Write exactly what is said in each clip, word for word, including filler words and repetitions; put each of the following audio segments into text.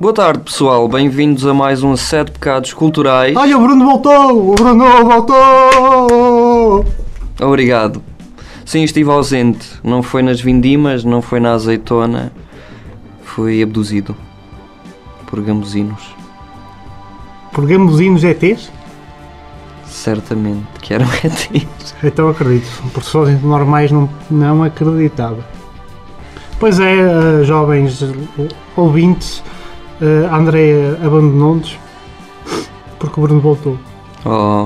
Boa tarde, pessoal. Bem-vindos a mais um Sete Pecados Culturais. Olha, o Bruno voltou! O Bruno voltou! Obrigado. Sim, estive ausente. Não foi nas vindimas, não foi na azeitona. Fui abduzido por gambuzinos. Por gambuzinos E Tês? Certamente que eram E Tês. Então acredito. Por pessoas normais não, não acreditava. Pois é, uh, jovens ouvintes, uh, a Andréia abandonou-nos porque o Bruno voltou. Oh.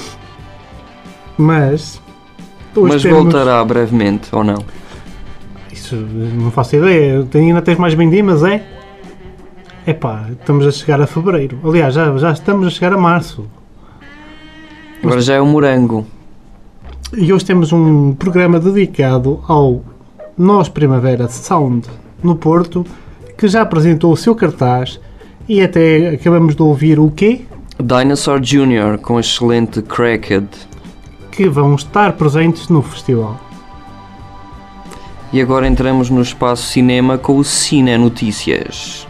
Mas... Mas temos... voltará brevemente, ou não? Isso não faço ideia. Ainda tens mais vindimas, é? Epá, estamos a chegar a fevereiro. Aliás, já, já estamos a chegar a março. Agora já é o morango. E hoje temos um programa dedicado ao Nós Primavera Sound no Porto, que já apresentou o seu cartaz e até acabamos de ouvir o quê? Dinosaur Junior com a excelente Cracked. Que vão estar presentes no festival. E agora entramos no espaço cinema com o Cine Notícias.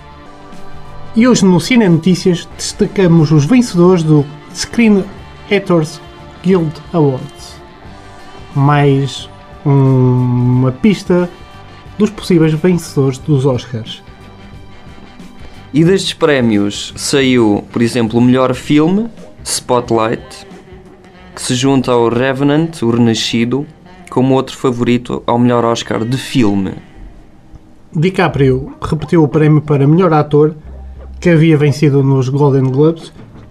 E hoje no Cine Notícias destacamos os vencedores do Screen Actors Guild Awards. Mais um, uma pista dos possíveis vencedores dos Oscars. E destes prémios saiu, por exemplo, o melhor filme, Spotlight, que se junta ao Revenant, o Renascido, como outro favorito ao melhor Oscar de filme. DiCaprio repetiu o prémio para melhor ator, que havia vencido nos Golden Globes,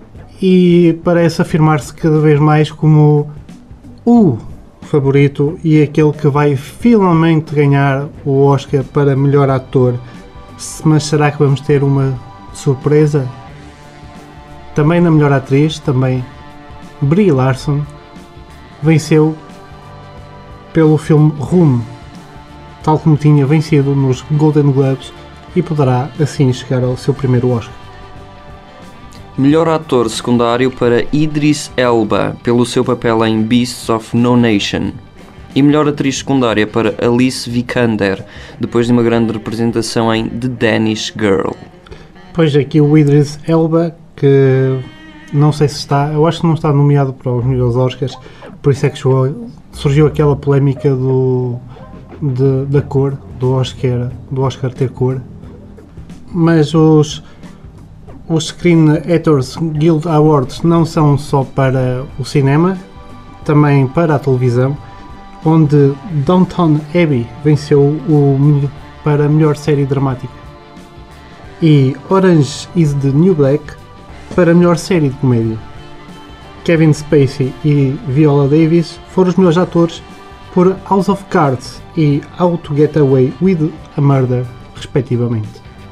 e parece afirmar-se cada vez mais como o favorito e aquele que vai finalmente ganhar o Oscar para melhor ator. Mas será que vamos ter uma surpresa? Também na melhor atriz, também Brie Larson venceu pelo filme Room, tal como tinha vencido nos Golden Globes, e poderá assim chegar ao seu primeiro Oscar. Melhor ator secundário para Idris Elba, pelo seu papel em Beasts of No Nation. E melhor atriz secundária para Alice Vikander, depois de uma grande representação em The Danish Girl. Pois aqui o Idris Elba, que não sei se está, eu acho que não está nomeado para os melhores Oscars, por isso é que chegou, surgiu aquela polémica do, de, da cor, do Oscar, do Oscar ter cor. Mas os, os Screen Actors Guild Awards não são só para o cinema, também para a televisão, onde Downton Abbey venceu o, para a melhor série dramática e Orange is the New Black para a melhor série de comédia. Kevin Spacey e Viola Davis foram os melhores atores por House of Cards e How to Get Away with a Murder, respectivamente.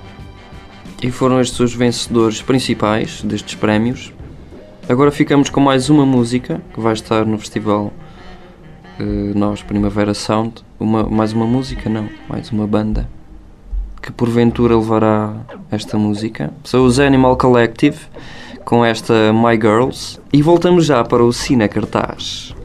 E foram estes os vencedores principais destes prémios. Agora ficamos com mais uma música que vai estar no festival uh, Nós Primavera Sound. Uma, mais uma música, não, mais uma banda que porventura levará esta música. São os Animal Collective com esta My Girls. E voltamos já para o Cine Cartaz.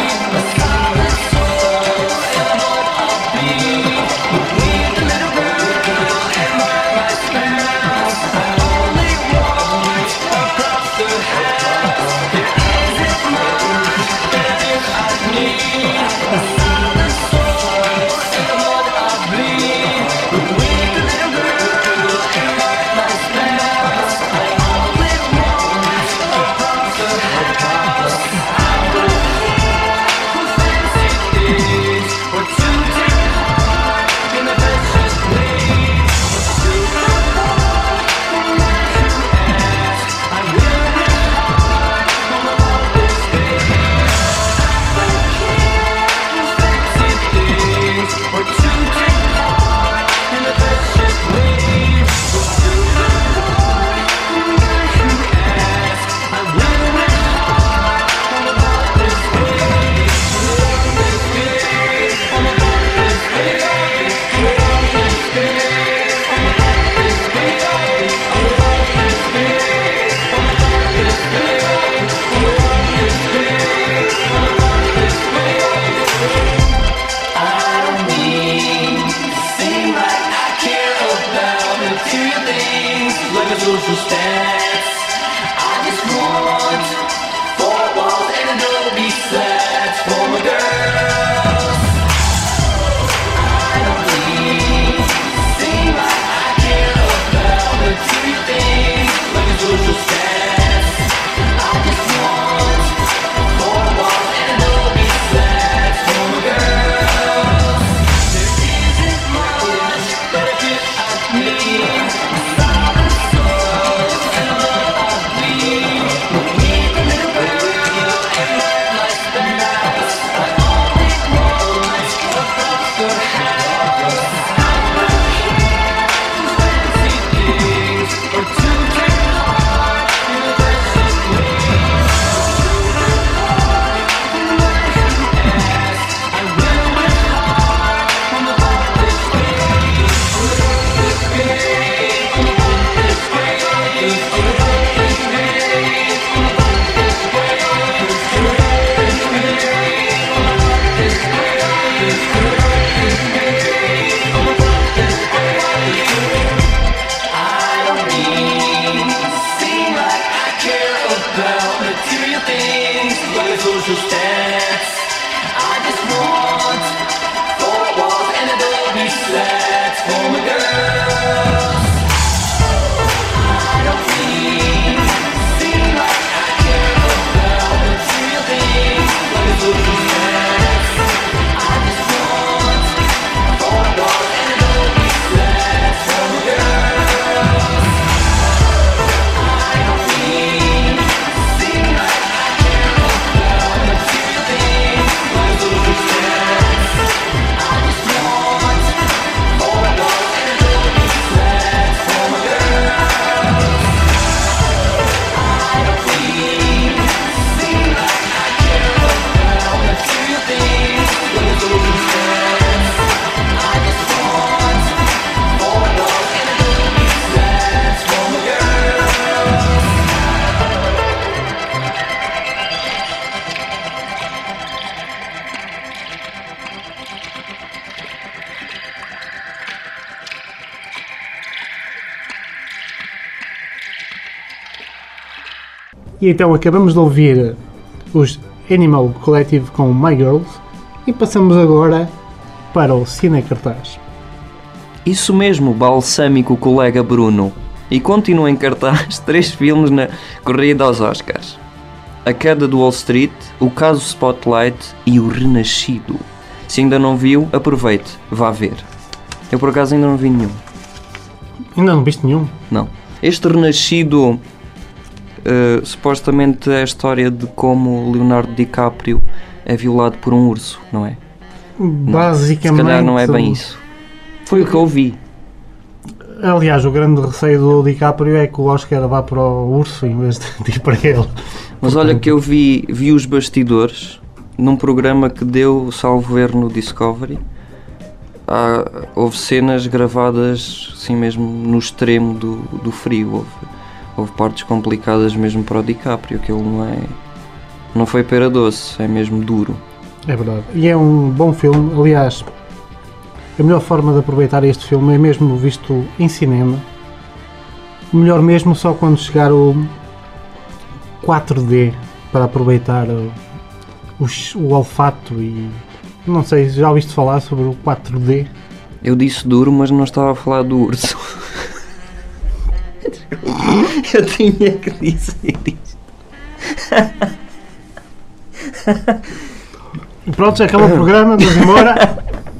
E então acabamos de ouvir os Animal Collective com My Girls e passamos agora para o Cine Cartaz. Isso mesmo, balsâmico colega Bruno. E continua em cartaz três filmes na corrida aos Oscars: A Queda do Wall Street, O Caso Spotlight e O Renascido. Se ainda não viu, aproveite, vá ver. Eu por acaso ainda não vi nenhum. Ainda não viste nenhum? Não. Este Renascido uh, supostamente é a história de como Leonardo DiCaprio é violado por um urso, não é? Basicamente. Se calhar não é bem isso. Foi o que eu vi. Aliás, o grande receio do DiCaprio é que o Oscar vá para o urso em vez de ir para ele. Mas olha que eu vi, vi os bastidores num programa que deu, salvo ver, no Discovery. Há, houve cenas gravadas assim mesmo no extremo do, do frio. Houve, houve partes complicadas mesmo para o DiCaprio, que ele não é... Não foi pera doce, é mesmo duro. É verdade. E é um bom filme. Aliás, a melhor forma de aproveitar este filme é mesmo visto em cinema. Melhor mesmo só quando chegar o quatro D para aproveitar o, o, o olfato e... Não sei, já ouviste falar sobre o quatro D? Eu disse duro, mas não estava a falar do urso. Eu tinha que dizer isto. Pronto, já acabou o programa, vamos embora.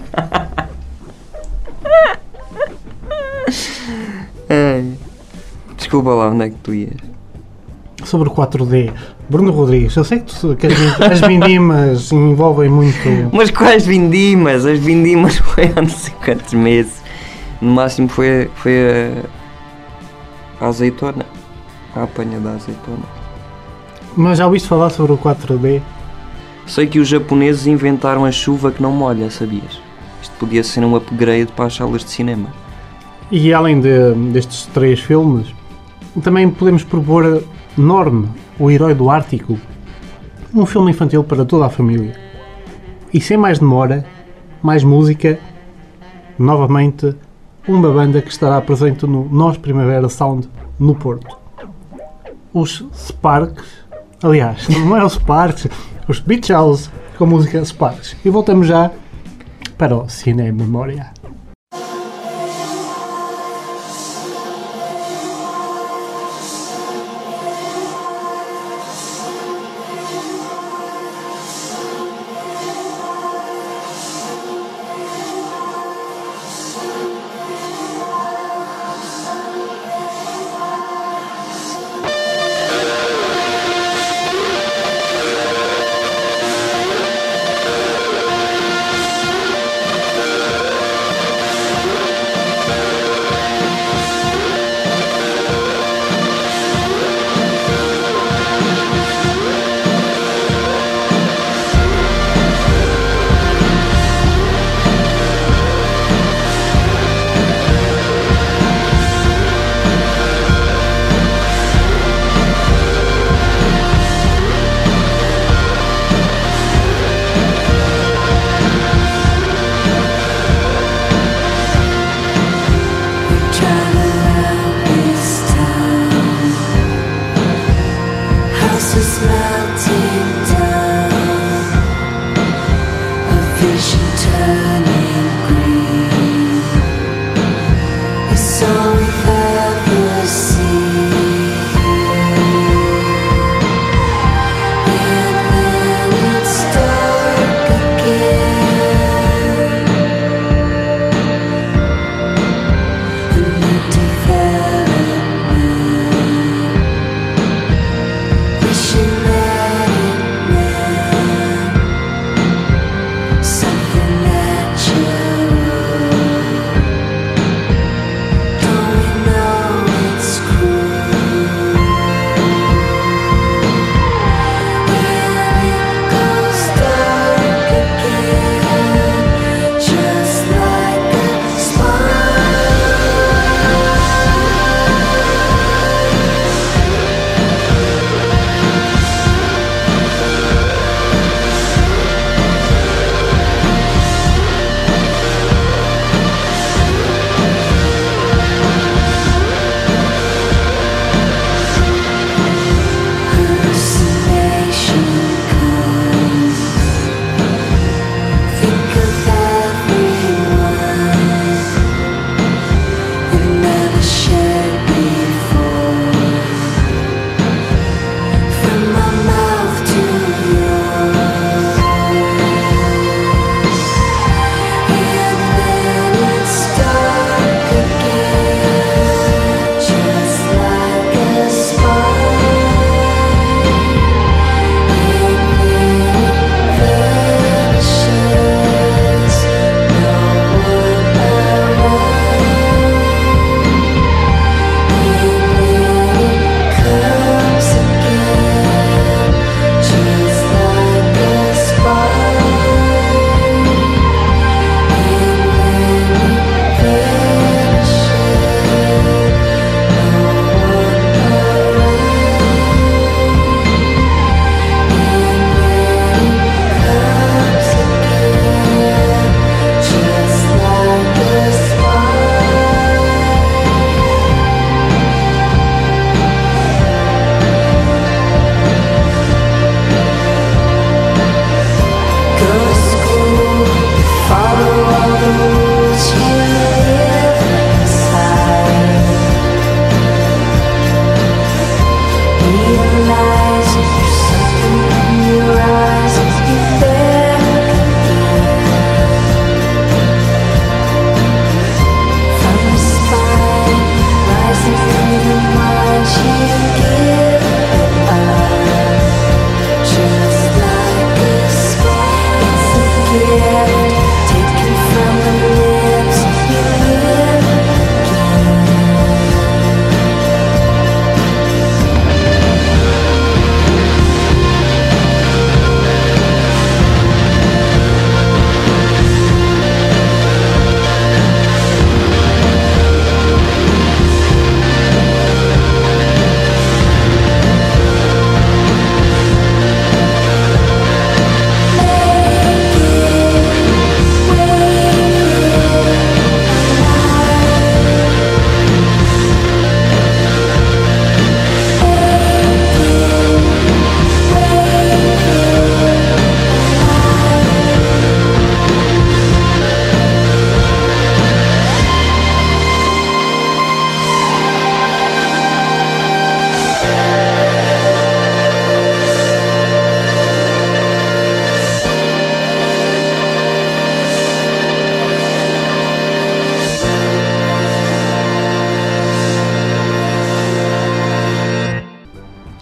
Ai, desculpa lá, onde é que tu ias? Sobre o quatro D. Bruno Rodrigues, eu sei que, tu, que as, as vindimas envolvem muito... Mas quais vindimas? As vindimas foi há não sei quantos meses. No máximo foi, foi a, a azeitona. A apanha da azeitona. Mas já ouviste falar sobre o quatro D? Sei que os japoneses inventaram a chuva que não molha, sabias? Isto podia ser um upgrade para as salas de cinema. E além de, destes três filmes, também podemos propor Norm, o herói do Ártico, um filme infantil para toda a família. E sem mais demora, mais música, novamente uma banda que estará presente no Nós Primavera Sound no Porto. Os Sparks, aliás, não é os Sparks, os Beatles com a música Sparks. E voltamos já para o Cine Memória. Something that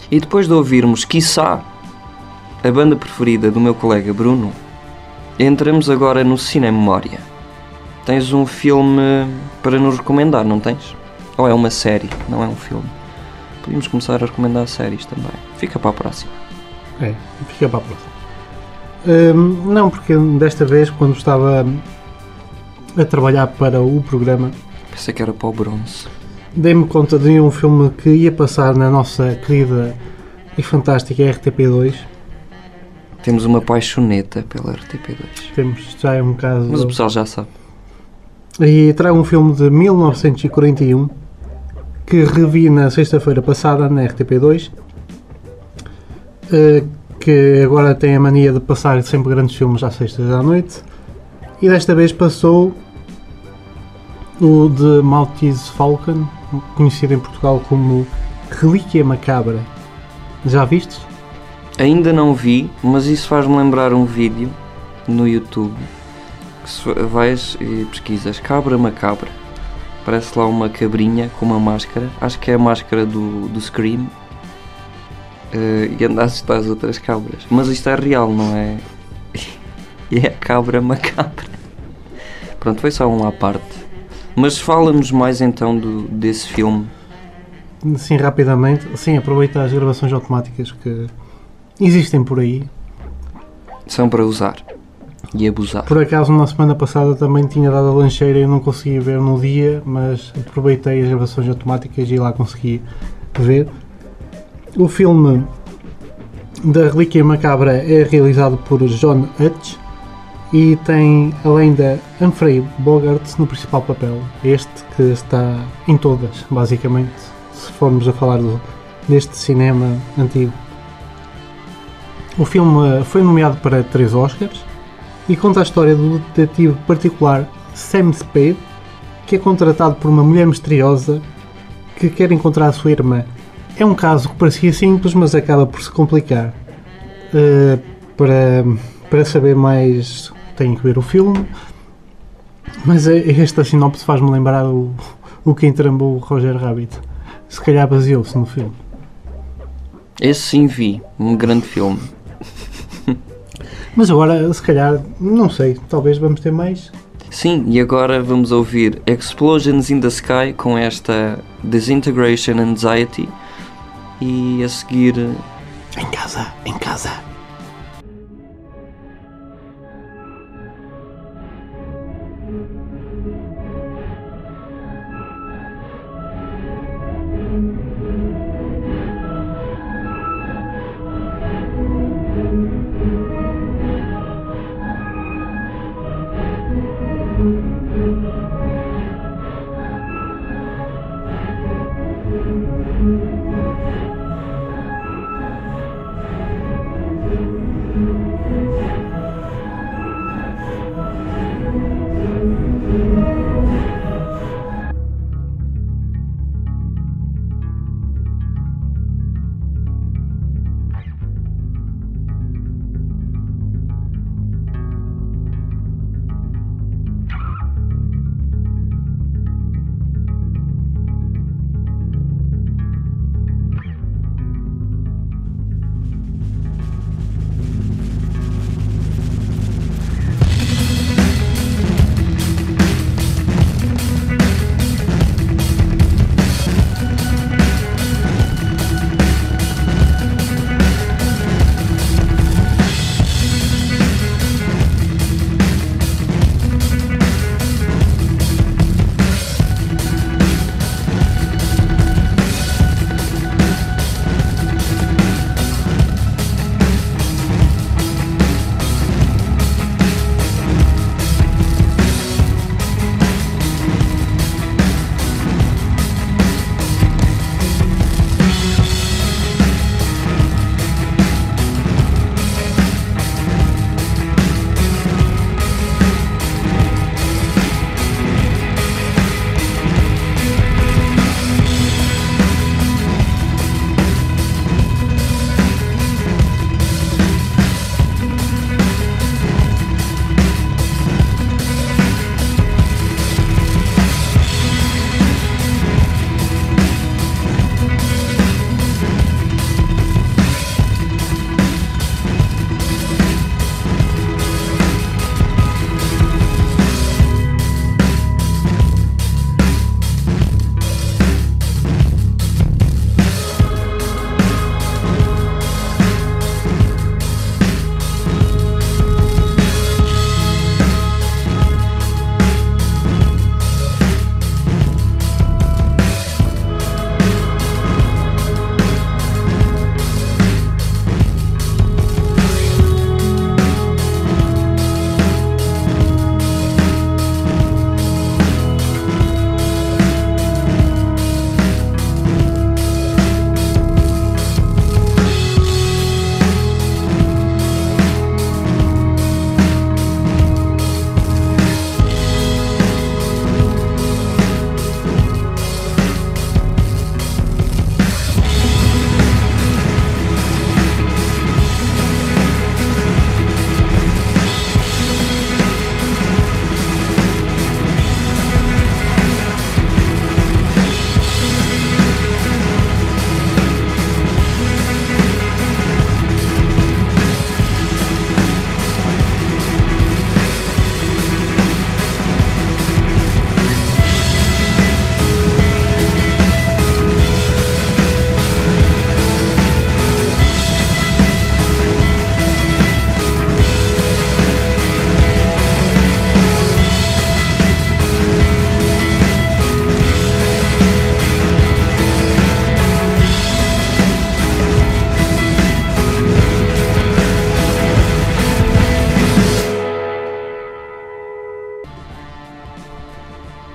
E depois de ouvirmos, quiçá, a banda preferida do meu colega Bruno, entramos agora no Cinememória. Tens um filme para nos recomendar, não tens? Ou é uma série, não é um filme? Podíamos começar a recomendar séries também. Fica para a próxima. É, fica para a próxima. Hum, não, porque desta vez, quando estava a trabalhar para o programa, Pensei que era para o bronze. dei-me conta de um filme que ia passar na nossa querida e fantástica R T P dois. Temos uma paixoneta pela R T P dois. Temos, já é um caso... Mas o pessoal já sabe. E trago um filme de mil novecentos e quarenta e um que revi na sexta-feira passada na R T P dois, que agora tem a mania de passar sempre grandes filmes às sextas à noite, e desta vez passou o The Maltese Falcon, conhecido em Portugal como Relíquia Macabra. Já vistes? Ainda não vi, mas isso faz-me lembrar um vídeo no YouTube que se vais e pesquisas Cabra Macabra, parece lá uma cabrinha com uma máscara, acho que é a máscara do, do Scream, uh, e anda a assustar as outras cabras, mas isto é real, não é? E é a Cabra Macabra. Pronto, foi só um à parte. Mas fala-nos mais então do, desse filme. Sim, rapidamente. Sim, aproveita as gravações automáticas que existem por aí. São para usar e abusar. Por acaso, na semana passada também tinha dado a lancheira e eu não consegui ver no dia, mas aproveitei as gravações automáticas e lá consegui ver. O filme da Relíquia Macabra é realizado por John Hutch e tem, além da Humphrey Bogart no principal papel, este que está em todas, basicamente, se formos a falar do, deste cinema antigo. O filme foi nomeado para três Oscars e conta a história do detetive particular Sam Spade, que é contratado por uma mulher misteriosa que quer encontrar a sua irmã. É um caso que parecia simples, mas acaba por se complicar. Uh, para, para saber mais, tenho que ver o filme, mas esta sinopse faz-me lembrar o, o que entrambou o Roger Rabbit. Se calhar baseou-se no filme. Esse sim vi, um grande filme. Mas agora, se calhar, não sei, talvez vamos ter mais. Sim, e agora vamos ouvir Explosions in the Sky com esta Disintegration Anxiety e a seguir... Em casa, em casa.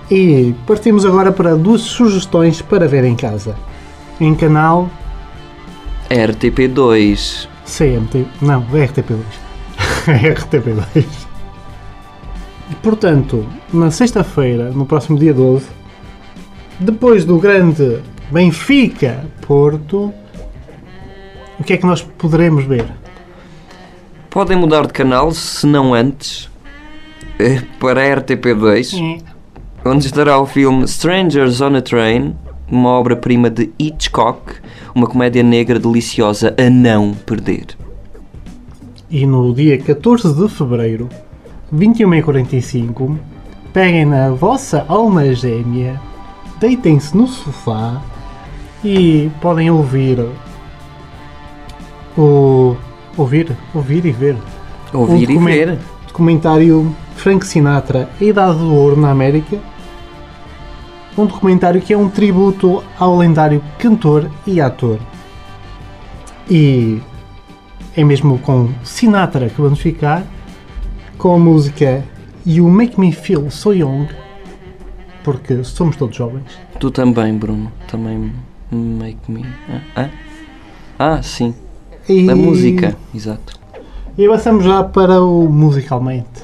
E partimos agora para duas sugestões para ver em casa. Em canal R T P dois. C M T. Não, é R T P dois. É R T P dois. E, portanto, na sexta-feira, no próximo dia doze, depois do grande Benfica Porto, o que é que nós poderemos ver? Podem mudar de canal, se não antes, para a R T P dois, onde estará o filme Strangers on a Train, uma obra-prima de Hitchcock, uma comédia negra deliciosa a não perder. E no dia catorze de fevereiro, vinte e uma e quarenta e cinco, peguem na vossa alma gêmea, deitem-se no sofá e podem ouvir o... ouvir? Ouvir e ver. Ouvir um e ver. Documentário Frank Sinatra, A Idade do Ouro na América. Um documentário que é um tributo ao lendário cantor e ator. E é mesmo com Sinatra que vamos ficar, com a música You Make Me Feel So Young, porque somos todos jovens. Tu também, Bruno. Também make me... Ah, ah sim. E... a música, exato. E avançamos já para o Musicalmente.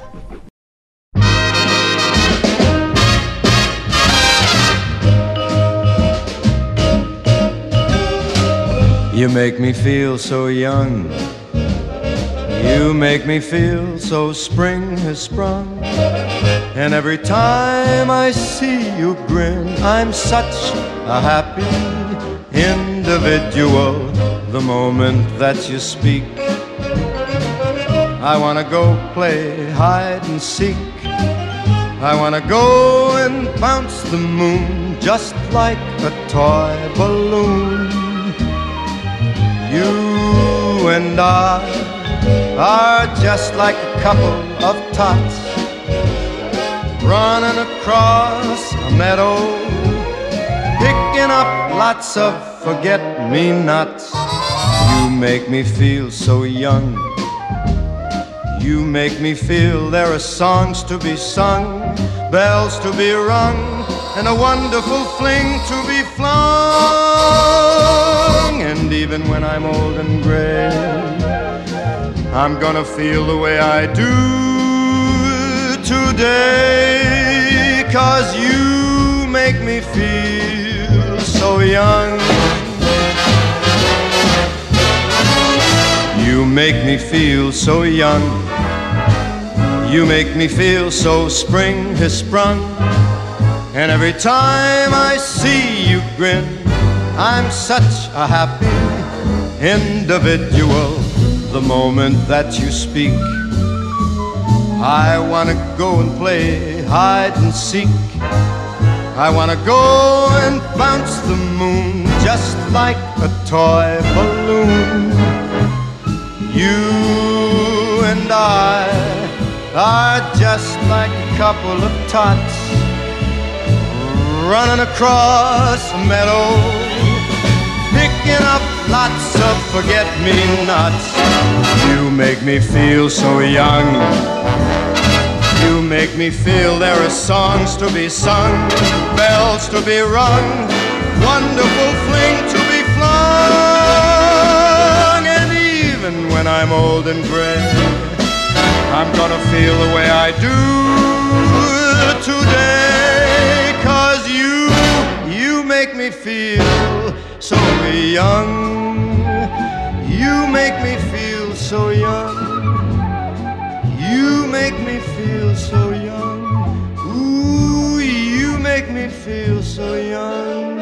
You make me feel so young. You make me feel so spring has sprung. And every time I see you grin, I'm such a happy individual. The moment that you speak, I wanna go play hide and seek. I wanna go and bounce the moon just like a toy balloon. You and I are just like a couple of tots running across a meadow, picking up lots of forget-me-nots. You make me feel so young. You make me feel there are songs to be sung, bells to be rung, and a wonderful fling to be flung. And even when I'm old and gray, I'm gonna feel the way I do today, 'cause you make me feel so young. You make me feel so young. You make me feel so spring has sprung. And every time I see you grin, I'm such a happy individual. The moment that you speak, I wanna go and play hide and seek. I wanna go and bounce the moon just like a toy balloon. You and I are just like a couple of tots running across a meadow, picking up lots of forget-me-nots. You make me feel so young. You make me feel there are songs to be sung, bells to be rung, wonderful fling to be flung. And even when I'm old and gray, I'm gonna feel the way I do today, 'cause you, you make me feel so young. You make me feel so young. You make me feel so young. Ooh, you make me feel so young.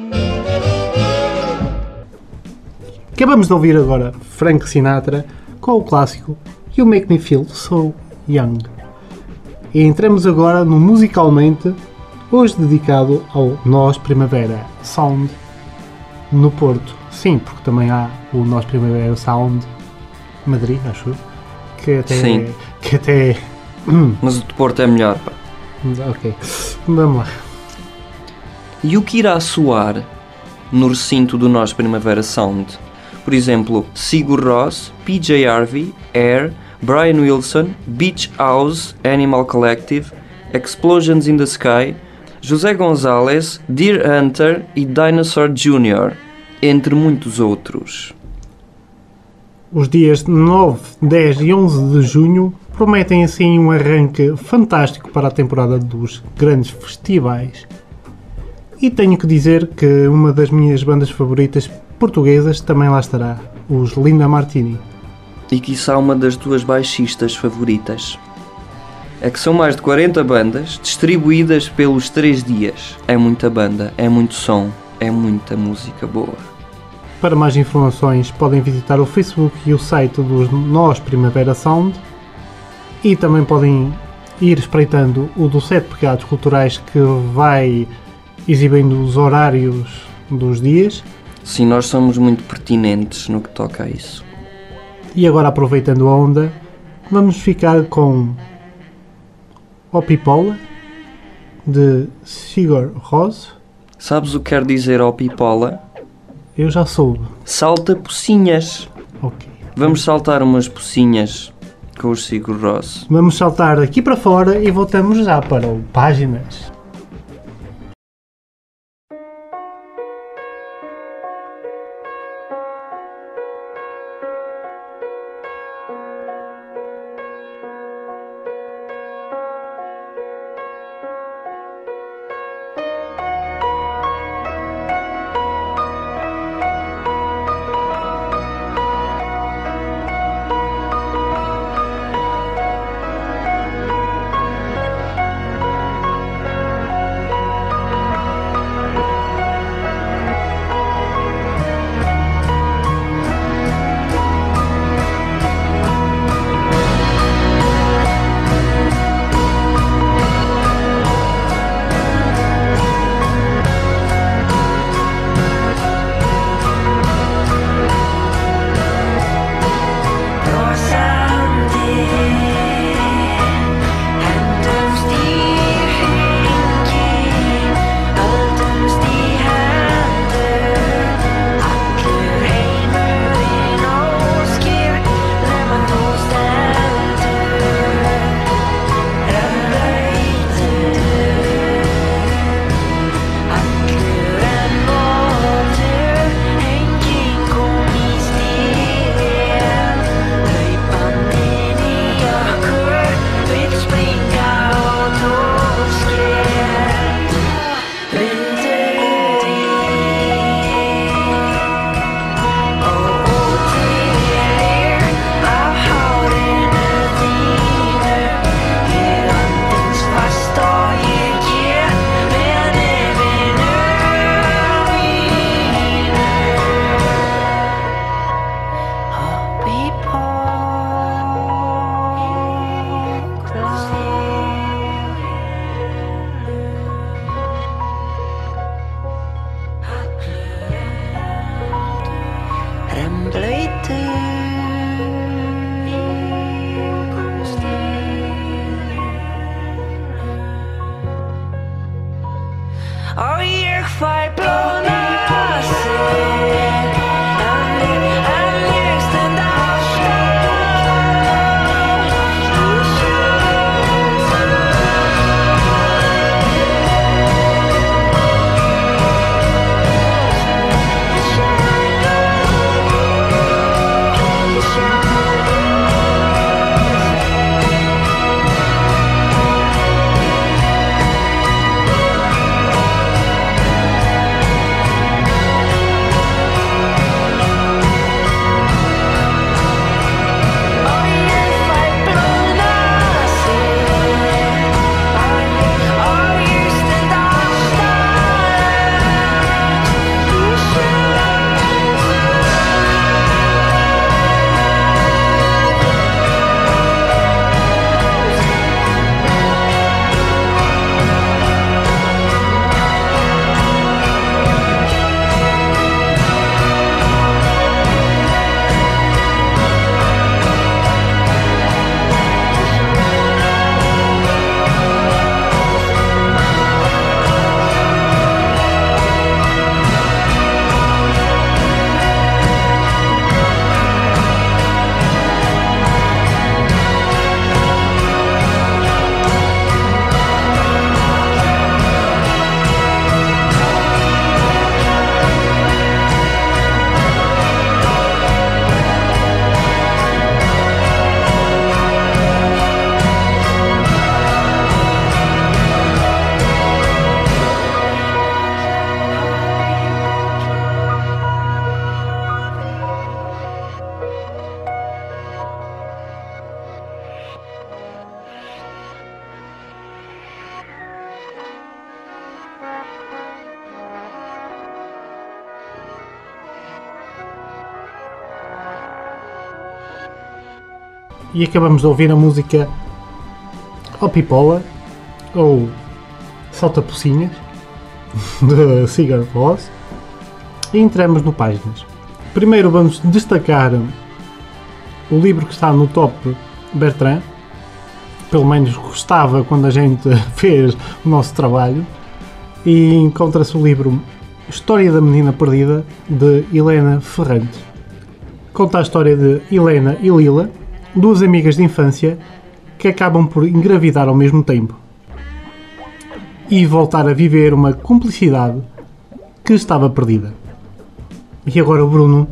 Acabamos de ouvir agora Frank Sinatra com o clássico You Make Me Feel So Young. E entramos agora no Musicalmente, hoje dedicado ao Nós Primavera Sound no Porto. Sim, porque também há o Nós Primavera Sound Madrid, acho eu, que até... Sim. Que até... Mas o de Porto é melhor, pá. Ok, vamos lá. E o que irá soar no recinto do Nós Primavera Sound? Por exemplo, Sigur Rós, P J Harvey, Air, Brian Wilson, Beach House, Animal Collective, Explosions in the Sky, José González, Deer Hunter e Dinosaur júnior, entre muitos outros. Os dias nove, dez e onze de junho prometem assim um arranque fantástico para a temporada dos grandes festivais. E tenho que dizer que uma das minhas bandas favoritas portuguesas também lá estará, os Linda Martini. E quiçá uma das tuas baixistas favoritas. É que são mais de quarenta bandas distribuídas pelos três dias. É muita banda, é muito som, é muita música boa. Para mais informações podem visitar o Facebook e o site dos Nós Primavera Sound e também podem ir espreitando o do Sete Pecados Culturais, que vai exibindo os horários dos dias. Sim, nós somos muito pertinentes no que toca a isso. E agora, aproveitando a onda, vamos ficar com O Pipola, de Sigur Rós. Sabes o que quer dizer ó pipola? Eu já soube. Salta pocinhas. Ok. Vamos saltar umas pocinhas com os Sigur Rós. Vamos saltar aqui para fora e voltamos já para o Páginas. e acabamos de ouvir a música ou Pipola ou Salta Pocinhas de Sigur Rós e entramos no Páginas. Primeiro vamos destacar o livro que está no top Bertrand, pelo menos gostava quando a gente fez o nosso trabalho, e encontra-se o livro História da Menina Perdida de Helena Ferrante. Conta a história de Helena e Lila, duas amigas de infância que acabam por engravidar ao mesmo tempo e voltar a viver uma cumplicidade que estava perdida. E agora o Bruno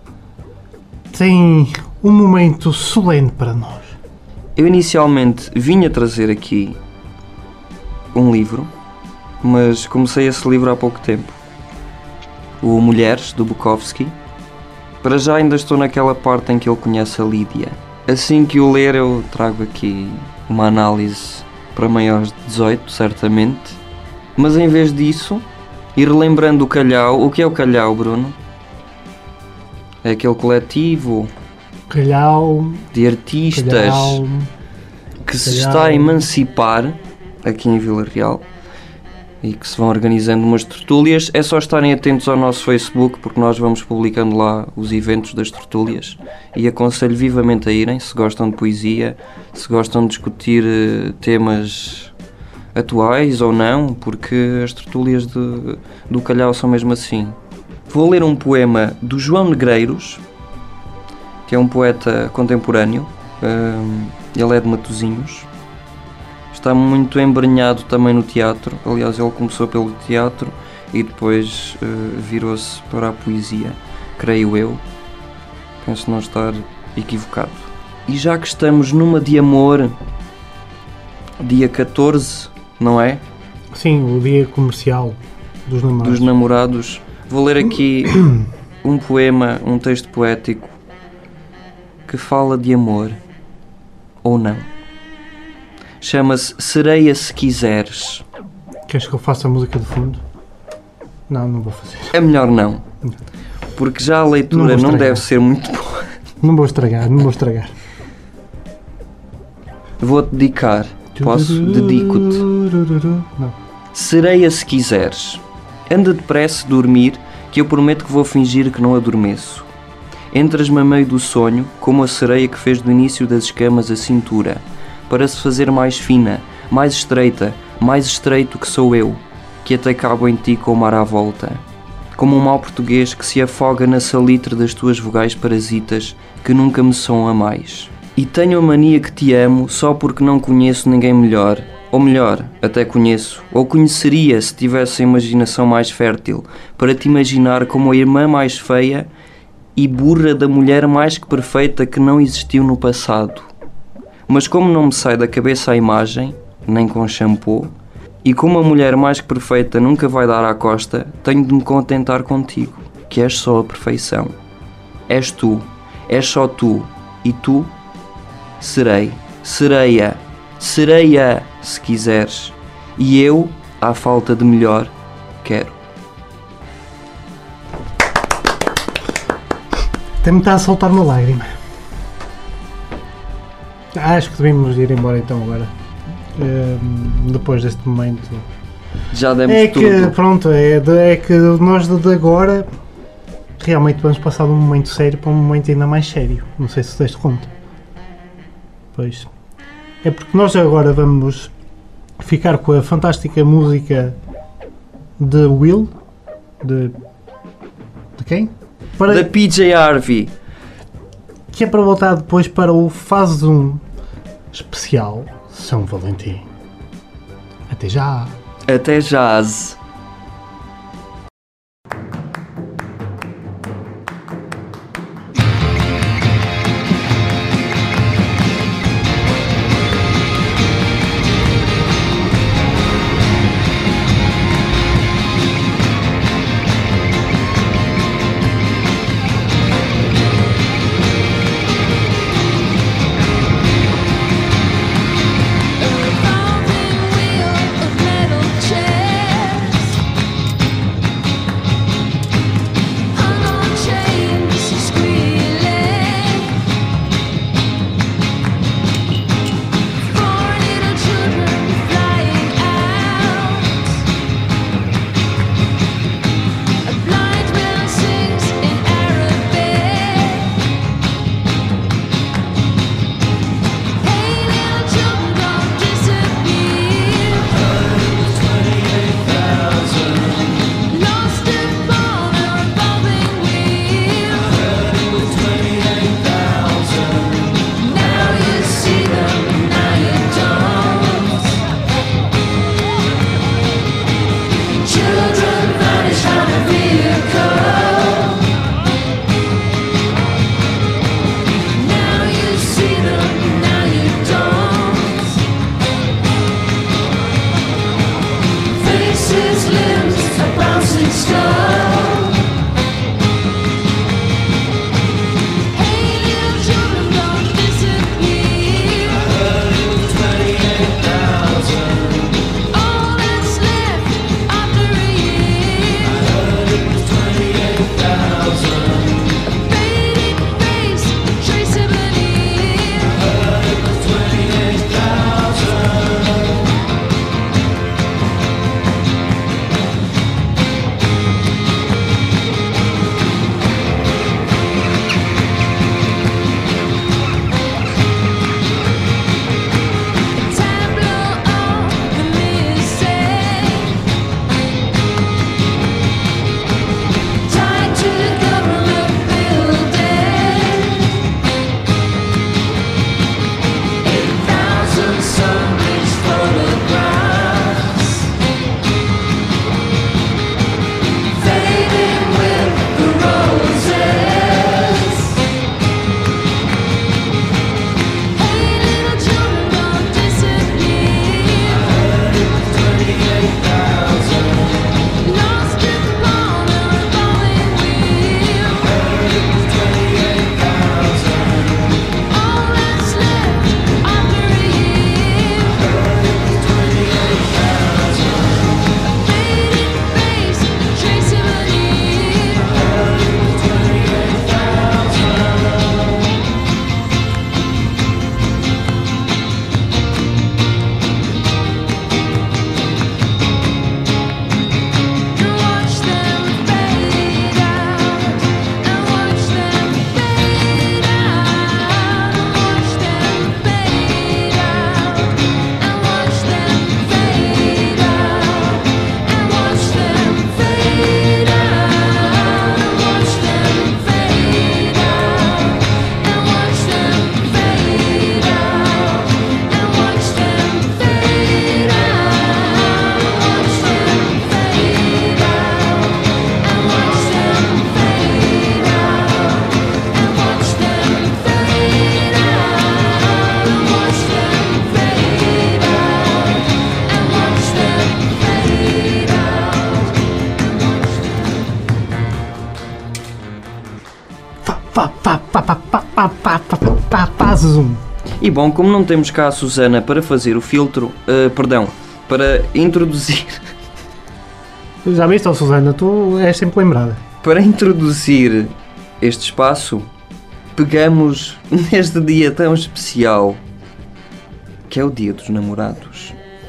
tem um momento solene para nós. Eu inicialmente vinha trazer aqui um livro, mas comecei esse livro há pouco tempo. O Mulheres, do Bukowski. Para já ainda estou naquela parte em que ele conhece a Lídia. Assim que o ler eu trago aqui uma análise para maiores de dezoito, certamente. Mas em vez disso, ir relembrando o Calhau. O que é o Calhau, Bruno? É aquele coletivo Calhau, de artistas Calhau, que se Calhau. está a emancipar aqui em Vila Real e que se vão organizando umas tertúlias. É só estarem atentos ao nosso Facebook, porque nós vamos publicando lá os eventos das tertúlias, e aconselho vivamente a irem, se gostam de poesia, se gostam de discutir eh, temas atuais ou não, porque as tertúlias de, do Calhau são mesmo assim. Vou ler um poema do João Negreiros, que é um poeta contemporâneo. Um, ele é de Matosinhos. Está muito embrenhado também no teatro. Aliás, ele começou pelo teatro e depois uh, virou-se para a poesia, creio eu. Penso não estar equivocado. E já que estamos numa de amor, dia catorze, não é? Sim, o dia comercial dos namorados. Dos namorados. Vou ler aqui um poema, um texto poético que fala de amor, ou não. Chama-se Sereia Se Quiseres. Queres que eu faça a música de fundo? Não, não vou fazer. É melhor não, porque já a leitura não, não deve ser muito boa. Não vou estragar, não vou estragar. Vou-te dedicar. Posso? Dedico-te. Não. Sereia se quiseres. Anda depressa dormir, que eu prometo que vou fingir que não adormeço. Entras-me a meio do sonho, como a sereia que fez do início das escamas a cintura, para se fazer mais fina, mais estreita, mais estreito que sou eu, que até cabo em ti com o mar à volta. Como um mau português que se afoga na salitre das tuas vogais parasitas, que nunca me soam a mais. E tenho a mania que te amo só porque não conheço ninguém melhor, ou melhor, até conheço, ou conheceria se tivesse a imaginação mais fértil, para te imaginar como a irmã mais feia e burra da mulher mais que perfeita que não existiu no passado. Mas como não me sai da cabeça a imagem, nem com shampoo, e como a mulher mais que perfeita nunca vai dar à costa, tenho de me contentar contigo, que és só a perfeição. És tu, és só tu, e tu, serei, sereia, sereia, se quiseres, e eu, à falta de melhor, quero. Até-me está a soltar uma lágrima. Acho que devemos ir embora então agora. Um, depois deste momento. Já demos é tudo. Que, pronto, é, de, é que nós de agora realmente vamos passar de um momento sério para um momento ainda mais sério. Não sei se deste conta. Pois. É porque nós agora vamos ficar com a fantástica música de Will. De. De quem? Para, Da P J Harvey. que é para voltar depois para o Fase um especial São Valentim. Até já! Até jazz. Revolving wheel of metal chairs. pá, pá, pá, pá, pá, pá, zoom. E bom, como não temos cá a Susana para fazer o filtro, uh, perdão, para introduzir, Já viste, oh, Susana, tu és sempre lembrada. para introduzir este espaço, pegamos neste dia tão especial, que é o Dia dos Namorados.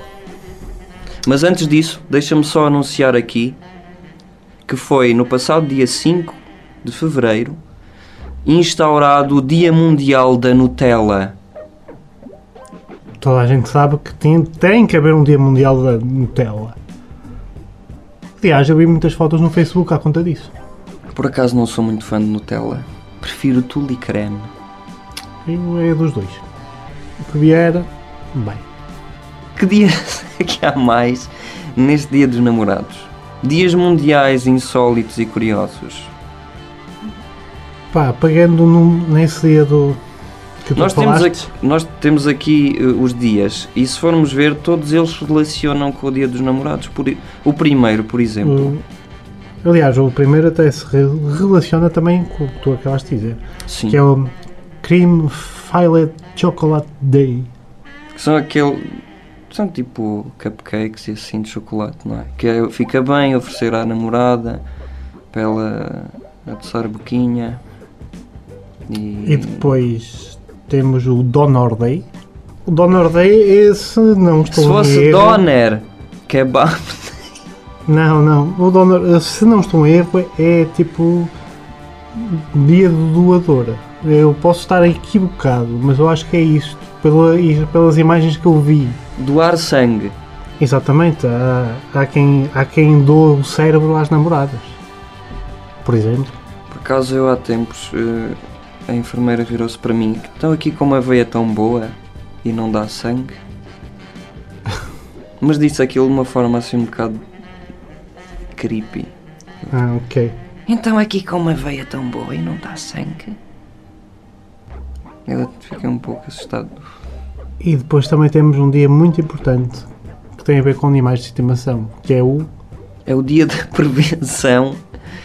Mas antes disso, deixa-me só anunciar aqui que foi no passado dia cinco de fevereiro instaurado o Dia Mundial da Nutella. Toda a gente sabe que tem, tem que haver um dia mundial da Nutella. Aliás, eu vi muitas fotos no Facebook à conta disso. Por acaso não sou muito fã de Nutella. Prefiro tule creme. Eu é dos dois. O que vier, bem. Que dias é que há mais neste Dia dos Namorados? Dias mundiais insólitos e curiosos. Pá, pegando no, nesse dia do... que tu Nós temos, falaste, aqui, nós temos aqui uh, os dias e se formos ver, todos eles se relacionam com o Dia dos Namorados. Por, o primeiro, por exemplo. o- aliás, o primeiro até se re- relaciona também com o que tu acabaste de dizer. Sim. Que é o Cream Filed Chocolate Day. Que são aquele... São tipo cupcakes e assim de chocolate, não é? Que é, fica bem oferecer à namorada para ela adoçar a boquinha. E, E depois temos o Donor Day. O Donor Day é, se não estou se em fosse erro... doner, kebab. Não, não. O Donor, se não estou em erro, é tipo dia do doador. Eu posso estar equivocado, mas eu acho que é isto. Pela, e pelas imagens que eu vi. Doar sangue. Exatamente. Há, há, quem, há quem doa o cérebro às namoradas. Por exemplo. Por acaso eu há tempos eh, a enfermeira virou-se para mim, que estão aqui com uma veia tão boa e não dá sangue. Mas disse aquilo de uma forma assim um bocado creepy. Ah, ok. Então aqui com uma veia tão boa e não dá sangue? Eu fiquei um pouco assustado. E depois também temos um dia muito importante que tem a ver com animais de estimação, que é o... É o dia da prevenção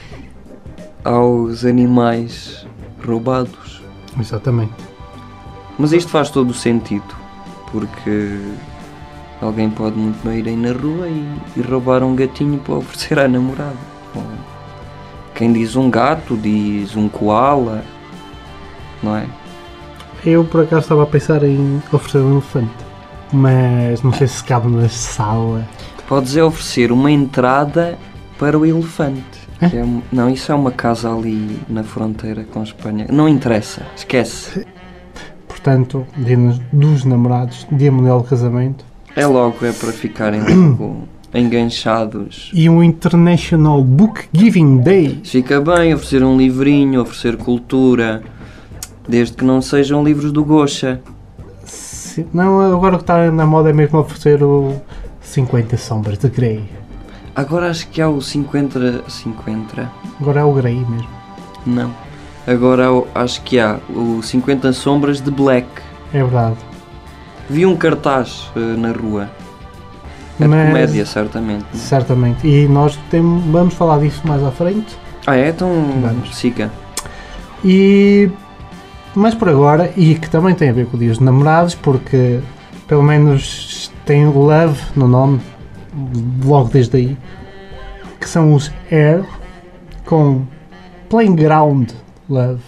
aos animais roubados. Exatamente. Mas isto faz todo o sentido, porque alguém pode muito bem ir aí na rua e, e roubar um gatinho para oferecer à namorada. Ou quem diz um gato, diz um koala, não é? Eu por acaso estava a pensar em oferecer um elefante, mas não sei se cabe na sala. Podes é oferecer uma entrada para o elefante. Hã? Que é um- não, isso é uma casa ali na fronteira com a Espanha. Não interessa, esquece. Portanto, dia dos namorados, dia mundial do casamento É logo, é para ficarem logo enganchados. e um International Book Giving Day. Fica bem oferecer um livrinho, oferecer cultura, desde que não sejam livros do Gosha. Se- Não, agora o que está na moda é mesmo oferecer o cinquenta Sombras de Grey. Agora acho que há o cinquenta... cinquenta? Agora é o Grey mesmo. Não. Agora há o- acho que há o cinquenta Sombras de Black. É verdade. Vi um cartaz eh, na rua. É de Mas- comédia, certamente. Não é? Certamente. E nós temos, vamos falar disso mais à frente. Ah é? Então Vamos. siga. E mas por agora, e que também tem a ver com o dia dos namorados, porque pelo menos tem love no nome, logo desde aí, que são os Air com Playground Love.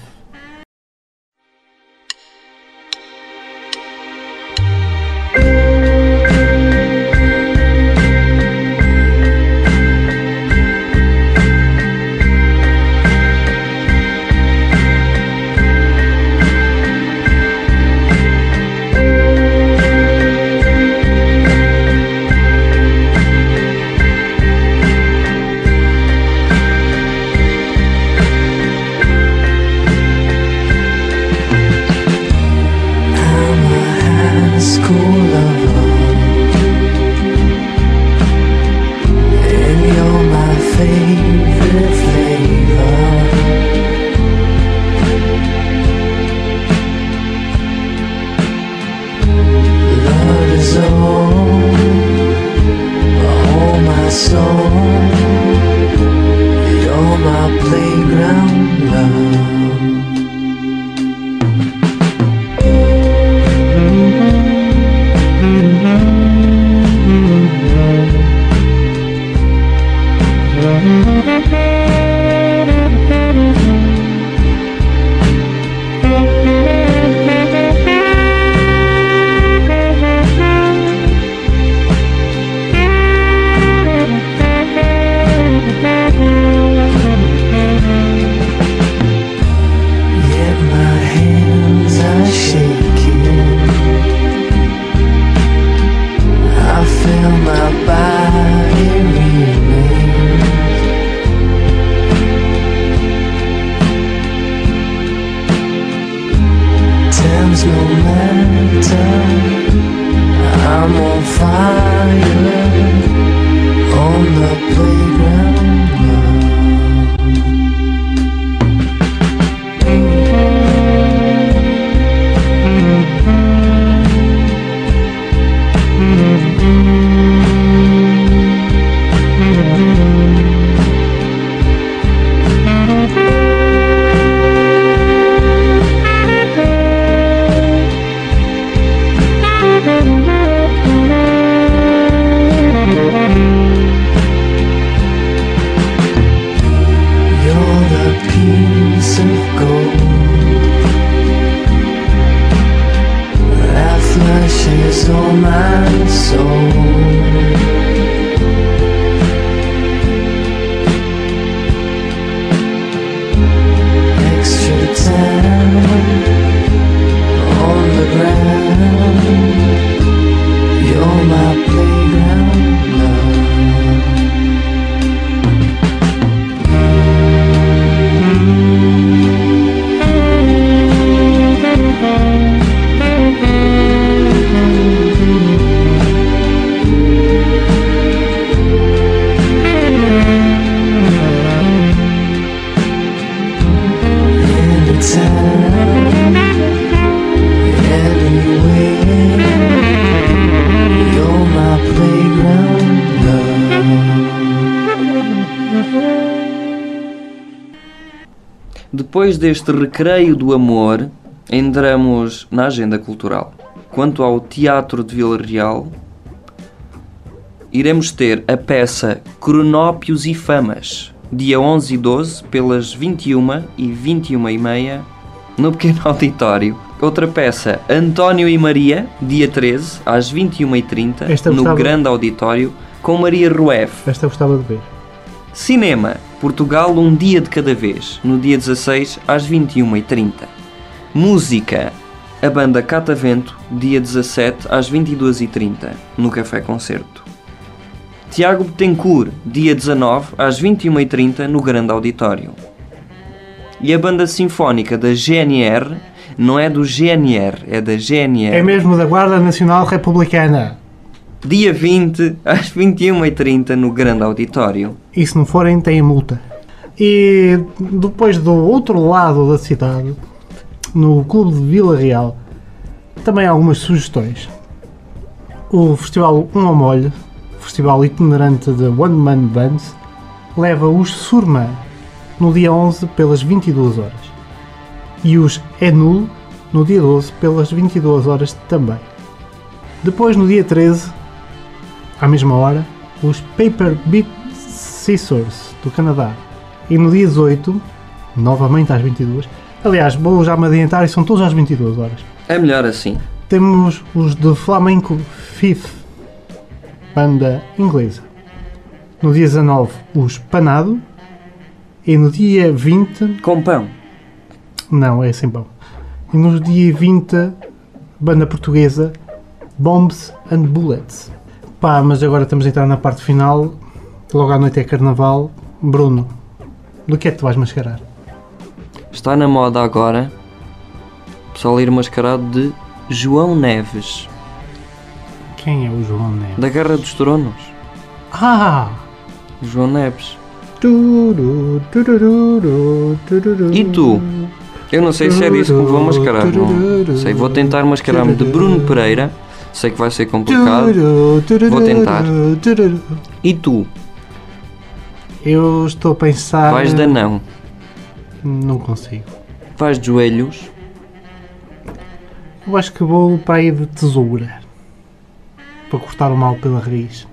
tired on the playground now. You're the piece of gold that flushes all my soul. Extra time on the ground. You're my playground love. Anytime, anywhere, you're my playground love. Depois deste recreio do amor, entramos na agenda cultural. Quanto ao Teatro de Vila Real, iremos ter a peça Cronópios e Famas, dia onze e doze, pelas vinte e uma e vinte e uma e meia, no pequeno auditório. Outra peça, António e Maria, dia treze, às vinte e uma e trinta, Esta no gostava- grande auditório, com Maria Rueff. Esta eu gostava de ver. Cinema, Portugal um dia de cada vez, no dia dezasseis, às vinte e uma e trinta. Música, a banda Catavento, dia dezassete, às vinte e duas e trinta, no Café Concerto. Tiago Betancourt, dia dezanove, às vinte e uma e trinta, no grande auditório. E a banda sinfónica da G N R, não é do G N R, é da G N R. É mesmo da Guarda Nacional Republicana. Dia vinte, às vinte e uma e trinta, no grande auditório. E se não forem, têm multa. E depois do outro lado da cidade, no Clube de Vila Real, também há algumas sugestões. O Festival Um ao Molho, festival itinerante de One Man Bands, leva os Surma no dia onze pelas vinte e duas horas. E os Enul no dia doze pelas vinte e duas horas também. Depois, no dia treze, à mesma hora, os Paper Beat Scissors do Canadá. E no dia dezoito, novamente às vinte e duas, aliás, vou já me adiantar e são todos às vinte e duas horas. É melhor assim. Temos os de Flamenco Fifth, banda inglesa. No dia dezanove, os Panado. E no dia vinte, Com pão. não, é sem pão. E no dia vinte, banda portuguesa, Bombs and Bullets. Pá, mas agora estamos a entrar na parte final. Logo à noite é carnaval. Bruno, do que é que tu vais mascarar? Está na moda agora o pessoal ir mascarado de João Neves, Quem é o João Neves? da Guerra dos Tronos. Ah! João Neves. Tururu, tururu, tururu. E tu? Eu não sei se é disso que me vou mascarar, não sei. Vou tentar mascarar-me de Bruno Pereira. Sei que vai ser complicado. Vou tentar. E tu? Eu estou a pensar. Vais de anão. Não consigo. Vais de joelhos. Eu acho que vou para aí de tesoura. Para cortar o mal pela raiz.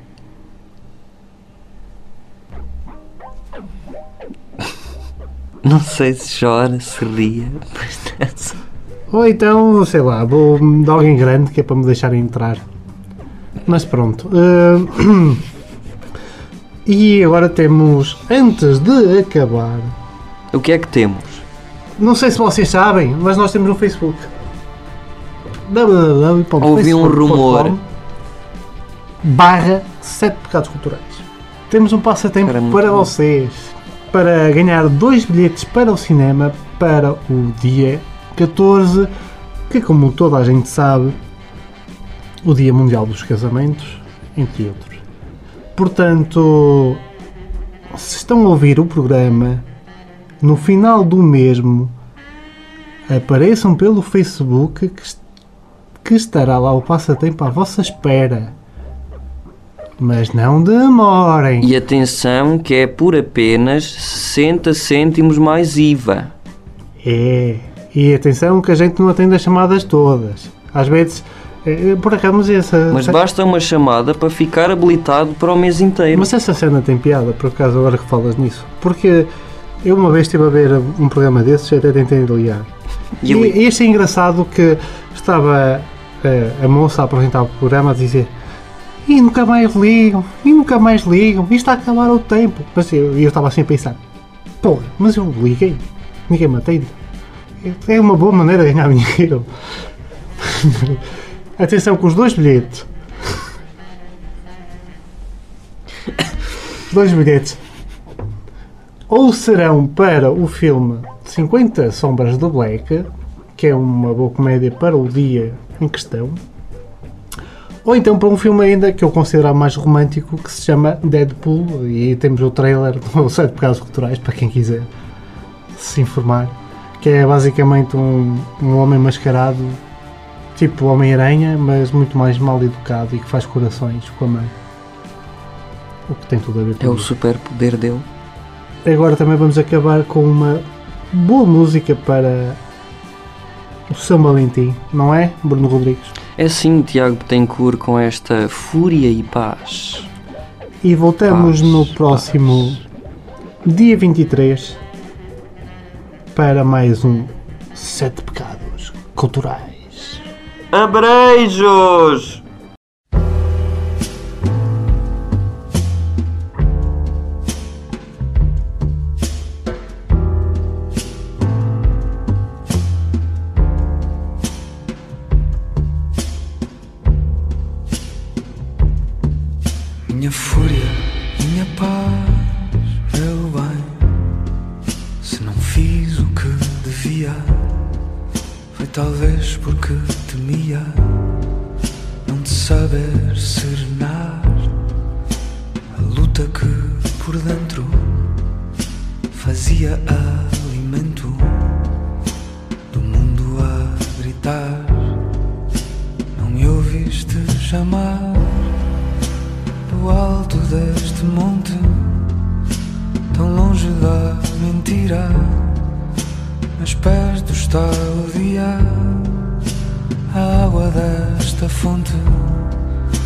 Não sei se chora, se ria. Mas Ou então, sei lá, vou de alguém grande que é para me deixarem entrar. Mas pronto. Uh, e agora temos, antes de acabar, o que é que temos? não sei se vocês sabem, mas nós temos um Facebook. w w w ponto Ouvi um facebook ponto com rumor. barra sete pecados culturais. Temos um passatempo Cara, muito para bom. vocês. Para ganhar dois bilhetes para o cinema para o dia catorze, que como toda a gente sabe, o Dia Mundial dos Casamentos, entre outros. Portanto, se estão a ouvir o programa, no final do mesmo, apareçam pelo Facebook que, que estará lá o passatempo à vossa espera. Mas não demorem. E atenção que é por apenas sessenta cêntimos mais I V A. É, e atenção que a gente não atende as chamadas todas. Às vezes, é, por acaso, mas essa... Mas basta uma chamada para ficar habilitado para o mês inteiro. Mas essa cena tem piada, por acaso, agora que falas nisso. Porque eu uma vez estive a ver um programa desses e até tentei ligar. E E, ali- e achei engraçado que estava eh, a moça a apresentar o programa a dizer: e nunca mais ligam, e nunca mais ligam, isto está a acabar o tempo. Mas eu, eu estava assim a pensar: porra, mas eu liguei, ninguém me atende. É uma boa maneira de ganhar dinheiro. Atenção com os dois bilhetes. Os dois bilhetes ou serão para o filme cinquenta Sombras de Black, que é uma boa comédia para o dia em questão, ou então para um filme ainda que eu considero mais romântico, que se chama Deadpool, e temos o trailer do Sete Pecados Culturais para quem quiser se informar, que é basicamente um, um homem mascarado tipo Homem-Aranha, mas muito mais mal educado e que faz corações com a mãe, o que tem tudo a ver com É o isso. superpoder dele. Agora também vamos acabar com uma boa música para o São Valentim, não é, Bruno Rodrigues? É sim, Tiago Betancourt, com esta fúria e paz. E voltamos Paz, no próximo dia vinte e três para mais um Sete Pecados Culturais. Abreijos! Minha fúria, minha paz, meu bem. Se não fiz o que devia, foi talvez porque temia não te saber serenar. A luta que por dentro fazia alimento do mundo a gritar. Não me ouviste jamais do alto deste monte, tão longe da mentira, mas perto está o dia, a água desta fonte.